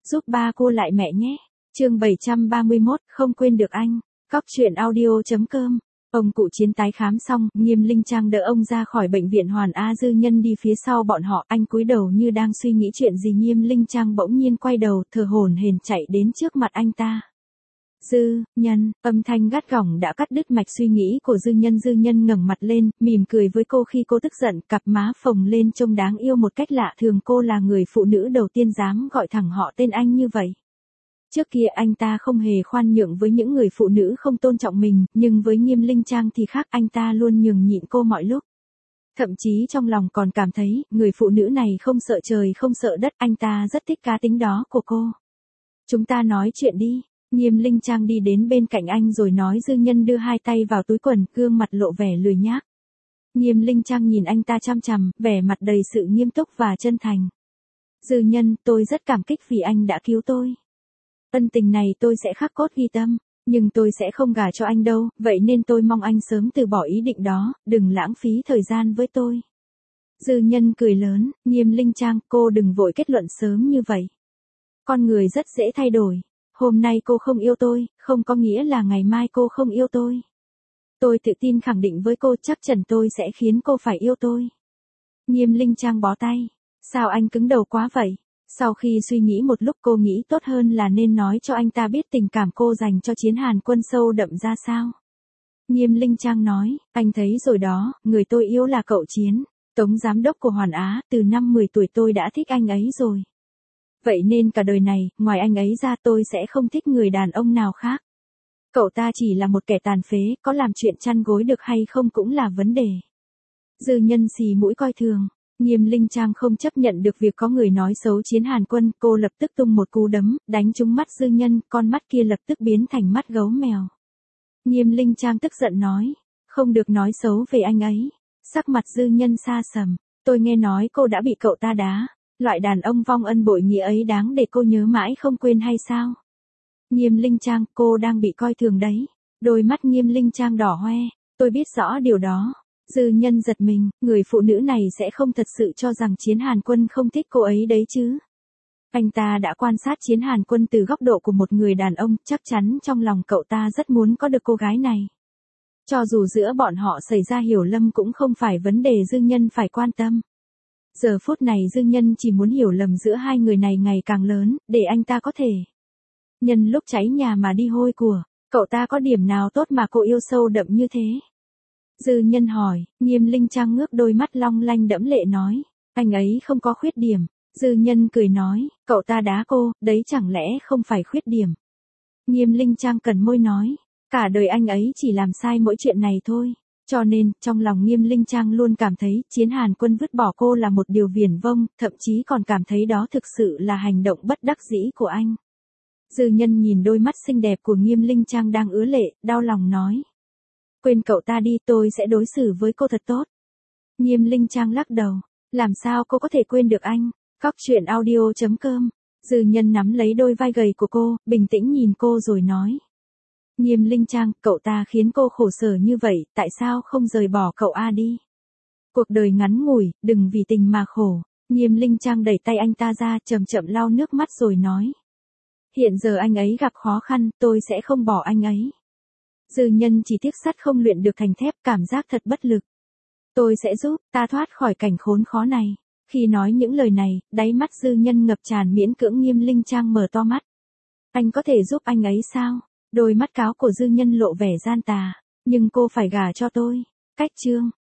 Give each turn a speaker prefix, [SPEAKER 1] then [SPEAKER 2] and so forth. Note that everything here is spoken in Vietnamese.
[SPEAKER 1] giúp ba cô lại mẹ nhé. Chương 731, không quên được anh. Cóc truyện audio.com. Ông cụ Chiến tái khám xong, Nghiêm Linh Trang đỡ ông ra khỏi bệnh viện Hoàn A. Dư Nhân đi phía sau bọn họ, anh cúi đầu như đang suy nghĩ chuyện gì. Nghiêm Linh Trang bỗng nhiên quay đầu, thở hổn hển chạy đến trước mặt anh ta. Dư Nhân, âm thanh gắt gỏng đã cắt đứt mạch suy nghĩ của Dư Nhân. Dư Nhân ngẩng mặt lên, mỉm cười với cô khi cô tức giận, cặp má phồng lên trông đáng yêu một cách lạ thường. Cô là người phụ nữ đầu tiên dám gọi thẳng họ tên anh như vậy. Trước kia anh ta không hề khoan nhượng với những người phụ nữ không tôn trọng mình, nhưng với Nghiêm Linh Trang thì khác, anh ta luôn nhường nhịn cô mọi lúc. Thậm chí trong lòng còn cảm thấy, người phụ nữ này không sợ trời không sợ đất, anh ta rất thích cá tính đó của cô. Chúng ta nói chuyện đi. Nghiêm Linh Trang đi đến bên cạnh anh rồi nói. Dư Nhân đưa hai tay vào túi quần, gương mặt lộ vẻ lười nhác. Nghiêm Linh Trang nhìn anh ta chăm chằm, vẻ mặt đầy sự nghiêm túc và chân thành. Dư Nhân, tôi rất cảm kích vì anh đã cứu tôi. Ân tình này tôi sẽ khắc cốt ghi tâm, nhưng tôi sẽ không gả cho anh đâu, vậy nên tôi mong anh sớm từ bỏ ý định đó, đừng lãng phí thời gian với tôi. Dư Nhân cười lớn. Nghiêm Linh Trang, cô đừng vội kết luận sớm như vậy. Con người rất dễ thay đổi. Hôm nay cô không yêu tôi, không có nghĩa là ngày mai cô không yêu tôi. Tôi tự tin khẳng định với cô, chắc chắn tôi sẽ khiến cô phải yêu tôi. Nghiêm Linh Trang bó tay. Sao anh cứng đầu quá vậy? Sau khi suy nghĩ một lúc, cô nghĩ tốt hơn là nên nói cho anh ta biết tình cảm cô dành cho Chiến Hàn Quân sâu đậm ra sao. Nghiêm Linh Trang nói, anh thấy rồi đó, người tôi yêu là cậu Chiến, tổng giám đốc của Hoàn Á, từ năm 10 tuổi tôi đã thích anh ấy rồi. Vậy nên cả đời này, ngoài anh ấy ra tôi sẽ không thích người đàn ông nào khác. Cậu ta chỉ là một kẻ tàn phế, có làm chuyện chăn gối được hay không cũng là vấn đề. Dư Nhân xì mũi coi thường. Nghiêm Linh Trang không chấp nhận được việc có người nói xấu Chiến Hàn Quân, cô lập tức tung một cú đấm, đánh trúng mắt Dư Nhân, con mắt kia lập tức biến thành mắt gấu mèo. Nghiêm Linh Trang tức giận nói, không được nói xấu về anh ấy. Sắc mặt Dư Nhân sa sầm, tôi nghe nói cô đã bị cậu ta đá, loại đàn ông vong ân bội nghĩa ấy đáng để cô nhớ mãi không quên hay sao? Nghiêm Linh Trang, cô đang bị coi thường đấy. Đôi mắt Nghiêm Linh Trang đỏ hoe, tôi biết rõ điều đó. Dư Nhân giật mình, người phụ nữ này sẽ không thật sự cho rằng Chiến Hàn Quân không thích cô ấy đấy chứ. Anh ta đã quan sát Chiến Hàn Quân từ góc độ của một người đàn ông, chắc chắn trong lòng cậu ta rất muốn có được cô gái này. Cho dù giữa bọn họ xảy ra hiểu lầm cũng không phải vấn đề Dư Nhân phải quan tâm. Giờ phút này Dư Nhân chỉ muốn hiểu lầm giữa hai người này ngày càng lớn, để anh ta có thể nhân lúc cháy nhà mà đi hôi của. Cậu ta có điểm nào tốt mà cô yêu sâu đậm như thế? Dư Nhân hỏi. Nghiêm Linh Trang ngước đôi mắt long lanh đẫm lệ nói, anh ấy không có khuyết điểm. Dư Nhân cười nói, cậu ta đá cô, đấy chẳng lẽ không phải khuyết điểm? Nghiêm Linh Trang cẩn môi nói, cả đời anh ấy chỉ làm sai mỗi chuyện này thôi. Cho nên, trong lòng Nghiêm Linh Trang luôn cảm thấy Chiến Hàn Quân vứt bỏ cô là một điều viển vông, thậm chí còn cảm thấy đó thực sự là hành động bất đắc dĩ của anh. Dư Nhân nhìn đôi mắt xinh đẹp của Nghiêm Linh Trang đang ứa lệ, đau lòng nói, quên cậu ta đi, tôi sẽ đối xử với cô thật tốt. Nghiêm Linh Trang lắc đầu, làm sao cô có thể quên được anh? Cóc truyện audio.com. Dư Nhân nắm lấy đôi vai gầy của cô, bình tĩnh nhìn cô rồi nói, Nghiêm Linh Trang, cậu ta khiến cô khổ sở như vậy, tại sao không rời bỏ cậu đi? Cuộc đời ngắn ngủi, đừng vì tình mà khổ. Nghiêm Linh Trang đẩy tay anh ta ra, chậm chậm lau nước mắt rồi nói, hiện giờ anh ấy gặp khó khăn, tôi sẽ không bỏ anh ấy. Dư Nhân chỉ tiếc sắt không luyện được thành thép, cảm giác thật bất lực. Tôi sẽ giúp ta thoát khỏi cảnh khốn khó này. Khi nói những lời này, đáy mắt Dư Nhân ngập tràn miễn cưỡng. Nghiêm Linh Trang mở to mắt. Anh có thể giúp anh ấy sao? Đôi mắt cáo của Dư Nhân lộ vẻ gian tà. Nhưng cô phải gả cho tôi. Cách chương